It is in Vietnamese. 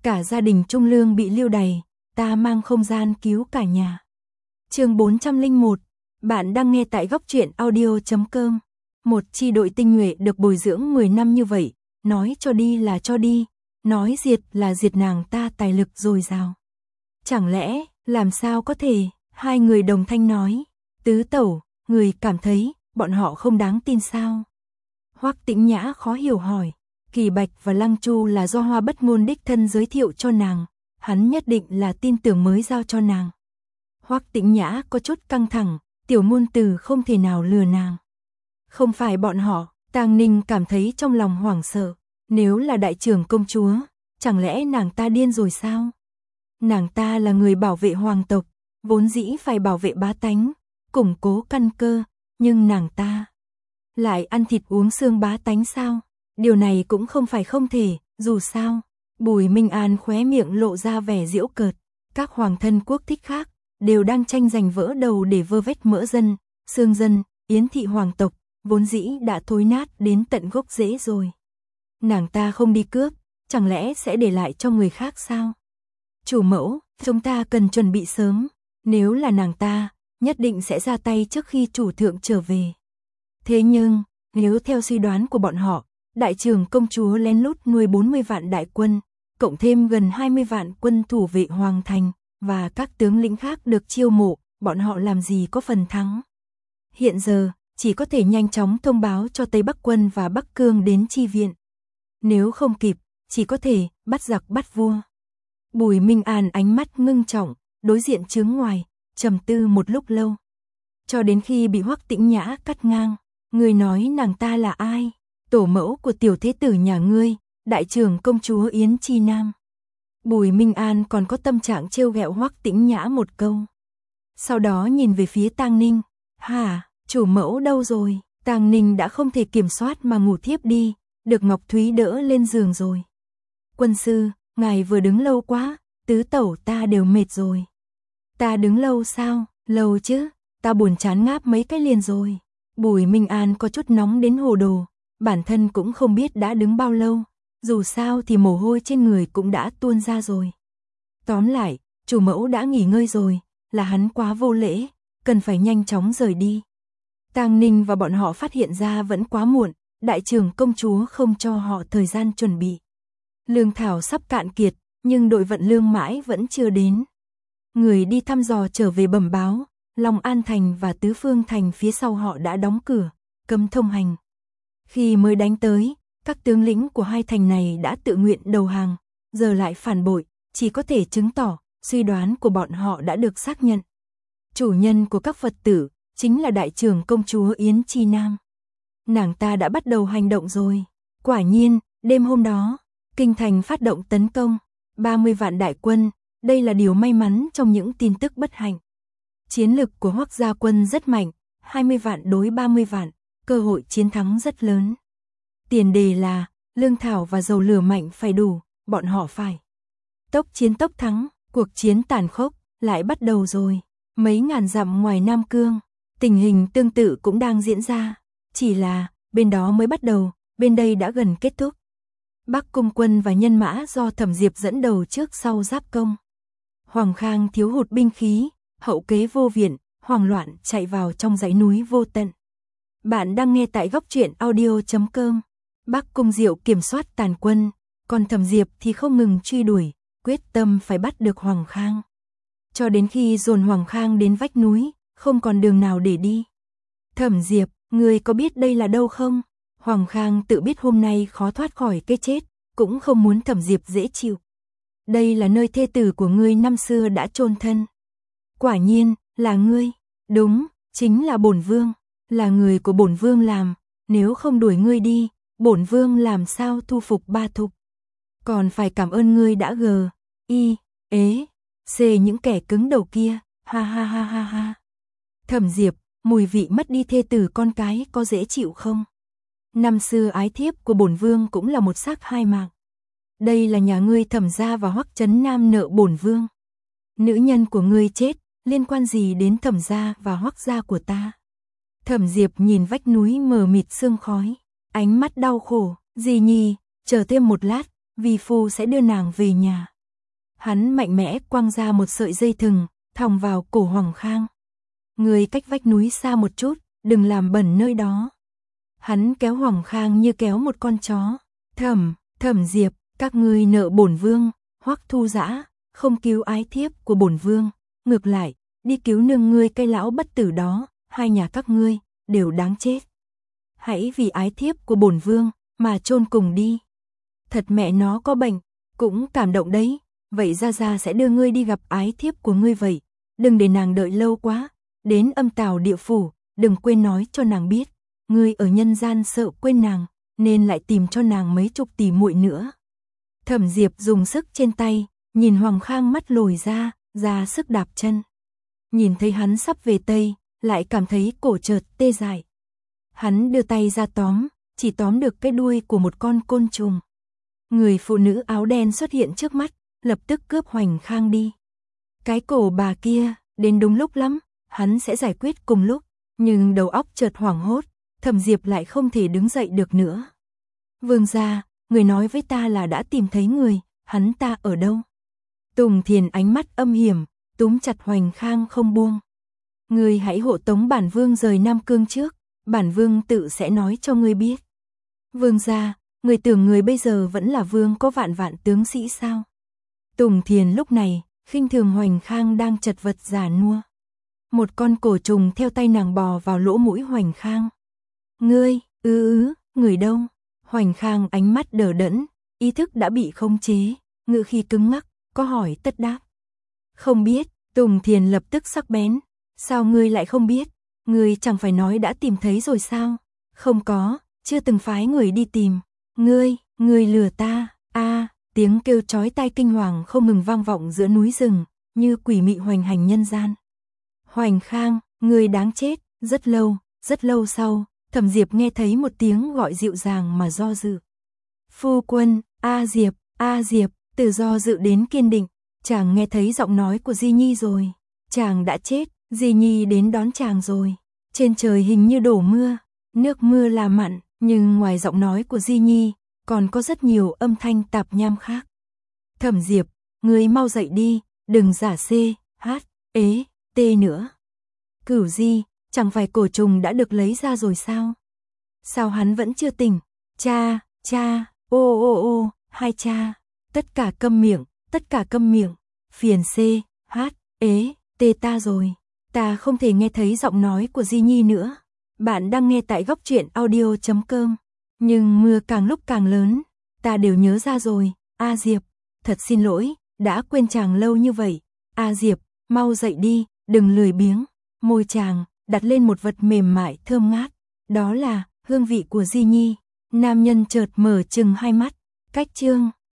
cả gia đình Trung Lương bị lưu đày, ta mang không gian cứu cả nhà. Chương 401, bạn đang nghe tại góc truyện audio.com. Một chi đội tinh nhuệ được bồi dưỡng 10 năm như vậy, nói cho đi là cho đi, nói diệt là diệt, nàng ta tài lực dồi dào. Chẳng lẽ, làm sao có thể, hai người đồng thanh nói, tứ tẩu, người cảm thấy, bọn họ không đáng tin sao? Hoắc Tĩnh Nhã khó hiểu hỏi, Kỳ Bạch và Lăng Chu là do Hoa Bất Ngôn đích thân giới thiệu cho nàng, hắn nhất định là tin tưởng mới giao cho nàng. Hoắc Tĩnh Nhã có chút căng thẳng, tiểu ngôn từ không thể nào lừa nàng. Không phải bọn họ, Tang Ninh cảm thấy trong lòng hoảng sợ, nếu là đại trưởng công chúa, chẳng lẽ nàng ta điên rồi sao? Nàng ta là người bảo vệ hoàng tộc, vốn dĩ phải bảo vệ bá tánh, củng cố căn cơ, nhưng nàng ta lại ăn thịt uống xương bá tánh sao? Điều này cũng không phải không thể, dù sao. Bùi Minh An khóe miệng lộ ra vẻ giễu cợt, các hoàng thân quốc thích khác đều đang tranh giành vỡ đầu để vơ vét mỡ dân, xương dân, Yến thị hoàng tộc, vốn dĩ đã thối nát đến tận gốc rễ rồi. Nàng ta không đi cướp, chẳng lẽ sẽ để lại cho người khác sao? Chủ mẫu, chúng ta cần chuẩn bị sớm, nếu là nàng ta, nhất định sẽ ra tay trước khi chủ thượng trở về. Thế nhưng, nếu theo suy đoán của bọn họ, đại trưởng công chúa lén lút nuôi 40 vạn đại quân, cộng thêm gần 20 vạn quân thủ vệ hoàng thành, và các tướng lĩnh khác được chiêu mộ, bọn họ làm gì có phần thắng. Hiện giờ, chỉ có thể nhanh chóng thông báo cho Tây Bắc quân và Bắc Cương đến chi viện. Nếu không kịp, chỉ có thể bắt giặc bắt vua. Bùi Minh An ánh mắt ngưng trọng, đối diện chướng ngoài, trầm tư một lúc lâu. Cho đến khi bị Hoắc Tĩnh Nhã cắt ngang, người nói nàng ta là ai? Tổ mẫu của tiểu thế tử nhà ngươi, đại trưởng công chúa Yến Chi Nam. Bùi Minh An còn có tâm trạng trêu ghẹo Hoắc Tĩnh Nhã một câu. Sau đó nhìn về phía Tang Ninh, hả, chủ mẫu đâu rồi? Tang Ninh đã không thể kiểm soát mà ngủ thiếp đi, được Ngọc Thúy đỡ lên giường rồi. Quân sư, ngài vừa đứng lâu quá, tứ tẩu ta đều mệt rồi. Ta đứng lâu sao? Lâu chứ, ta buồn chán ngáp mấy cái liền rồi. Bùi Minh An có chút nóng đến hồ đồ, bản thân cũng không biết đã đứng bao lâu, dù sao thì mồ hôi trên người cũng đã tuôn ra rồi. Tóm lại, chủ mẫu đã nghỉ ngơi rồi, là hắn quá vô lễ, cần phải nhanh chóng rời đi. Tang Ninh và bọn họ phát hiện ra vẫn quá muộn, đại trưởng công chúa không cho họ thời gian chuẩn bị. Lương thảo sắp cạn kiệt, nhưng đội vận lương mãi vẫn chưa đến. Người đi thăm dò trở về bẩm báo, Long An Thành và Tứ Phương Thành phía sau họ đã đóng cửa, cấm thông hành. Khi mới đánh tới, các tướng lĩnh của hai thành này đã tự nguyện đầu hàng, giờ lại phản bội, chỉ có thể chứng tỏ suy đoán của bọn họ đã được xác nhận. Chủ nhân của các Phật tử chính là đại trưởng công chúa Yến Chi Nam. Nàng ta đã bắt đầu hành động rồi. Quả nhiên, đêm hôm đó, kinh thành phát động tấn công, 30 vạn đại quân, đây là điều may mắn trong những tin tức bất hạnh. Chiến lực của Hoắc gia quân rất mạnh, 20 vạn đối 30 vạn, cơ hội chiến thắng rất lớn. Tiền đề là, lương thảo và dầu lửa mạnh phải đủ, bọn họ phải tốc chiến tốc thắng, cuộc chiến tàn khốc lại bắt đầu rồi. Mấy ngàn dặm ngoài Nam Cương, tình hình tương tự cũng đang diễn ra, chỉ là bên đó mới bắt đầu, bên đây đã gần kết thúc. Bắc Cung quân và nhân mã do Thẩm Diệp dẫn đầu trước sau giáp công. Hoàng Khang thiếu hụt binh khí, hậu kế vô viện, hoảng loạn chạy vào trong dãy núi vô tận. Bạn đang nghe tại góc truyện audio.com. Bắc Cung Diệu kiểm soát tàn quân, còn Thẩm Diệp thì không ngừng truy đuổi, quyết tâm phải bắt được Hoàng Khang. Cho đến khi dồn Hoàng Khang đến vách núi, không còn đường nào để đi. Thẩm Diệp, ngươi có biết đây là đâu không? Hoàng Khang tự biết hôm nay khó thoát khỏi cái chết, cũng không muốn Thẩm Diệp dễ chịu. Đây là nơi thê tử của ngươi năm xưa đã chôn thân. Quả nhiên, là ngươi. Đúng, chính là bổn vương, là người của bổn vương làm, nếu không đuổi ngươi đi, bổn vương làm sao thu phục ba thục. Còn phải cảm ơn ngươi đã xê những kẻ cứng đầu kia, ha ha ha ha ha. Thẩm Diệp, mùi vị mất đi thê tử con cái có dễ chịu không? Năm xưa ái thiếp của bổn vương cũng là một xác hai mạng. Đây là nhà ngươi Thẩm gia và Hoắc Trấn Nam nợ bổn vương. Nữ nhân của ngươi chết, liên quan gì đến Thẩm gia và Hoắc gia của ta? Thẩm Diệp nhìn vách núi mờ mịt sương khói, ánh mắt đau khổ, Dì Nhi, chờ thêm một lát, vi phu sẽ đưa nàng về nhà. Hắn mạnh mẽ quăng ra một sợi dây thừng, thòng vào cổ Hoàng Khang. Người cách vách núi xa một chút, đừng làm bẩn nơi đó. Hắn kéo Hoàng Khang như kéo một con chó. Thẩm Diệp, các ngươi nợ bổn vương. Hoắc Thu Dã, không cứu ái thiếp của bổn vương, ngược lại, đi cứu nương ngươi cái lão bất tử đó, hai nhà các ngươi đều đáng chết. Hãy vì ái thiếp của bổn vương mà chôn cùng đi. Thật mẹ nó có bệnh, cũng cảm động đấy. Vậy gia gia sẽ đưa ngươi đi gặp ái thiếp của ngươi vậy, đừng để nàng đợi lâu quá. Đến Âm Tào địa phủ, đừng quên nói cho nàng biết, ngươi ở nhân gian sợ quên nàng, nên lại tìm cho nàng mấy chục tỷ muội nữa. Thẩm Diệp dùng sức trên tay, nhìn Hoàng Khang mắt lồi ra sức đạp chân. Nhìn thấy hắn sắp về Tây, lại cảm thấy cổ chợt tê dại. Hắn đưa tay ra chỉ tóm được cái đuôi của một con côn trùng. Người phụ nữ áo đen xuất hiện trước mắt, lập tức cướp Hoành Khang đi. Cái cổ bà kia, đến đúng lúc lắm, hắn sẽ giải quyết cùng lúc, nhưng đầu óc chợt hoảng hốt, Thẩm Diệp lại không thể đứng dậy được nữa. Vương gia, người nói với ta là đã tìm thấy người, hắn ta ở đâu? Tùng Thiền ánh mắt âm hiểm, túm chặt Hoành Khang không buông. Người hãy hộ tống bản vương rời Nam Cương trước, bản vương tự sẽ nói cho ngươi biết. Vương gia, người tưởng người bây giờ vẫn là vương có vạn vạn tướng sĩ sao? Tùng Thiền lúc này, khinh thường Hoành Khang đang chật vật già nua. Một con cổ trùng theo tay nàng bò vào lỗ mũi Hoành Khang. Ngươi, người đâu? Hoành Khang ánh mắt đờ đẫn, ý thức đã bị khống chế, ngữ khí cứng ngắc, có hỏi tất đáp. Không biết, Tùng Thiền lập tức sắc bén. Sao ngươi lại không biết? Ngươi chẳng phải nói đã tìm thấy rồi sao? Không có, chưa từng phái người đi tìm. Ngươi lừa ta. Tiếng kêu chói tai kinh hoàng không ngừng vang vọng giữa núi rừng, như quỷ mị hoành hành nhân gian. Hoành Khang, ngươi đáng chết. Rất lâu sau, Thẩm Diệp nghe thấy một tiếng gọi dịu dàng mà do dự. Phu quân, Diệp, từ do dự đến kiên định, chàng nghe thấy giọng nói của Di Nhi rồi. Chàng đã chết, Di Nhi đến đón chàng rồi. Trên trời hình như đổ mưa, nước mưa là mặn, nhưng ngoài giọng nói của Di Nhi, còn có rất nhiều âm thanh tạp nham khác. Thẩm Diệp, ngươi mau dậy đi, đừng giả t nữa. Cửu Di, chẳng phải cổ trùng đã được lấy ra rồi sao? Sao hắn vẫn chưa tỉnh? Cha, hai cha, tất cả câm miệng, phiền t ta rồi, ta không thể nghe thấy giọng nói của Di Nhi nữa. Bạn đang nghe tại Góc Truyện Audio.com. Nhưng mưa càng lúc càng lớn, ta đều nhớ ra rồi. Diệp, thật xin lỗi, đã quên chàng lâu như vậy. Diệp, mau dậy đi, đừng lười biếng. Môi chàng đặt lên một vật mềm mại thơm ngát, đó là hương vị của Di Nhi. Nam nhân chợt mở trừng hai mắt. Cách chương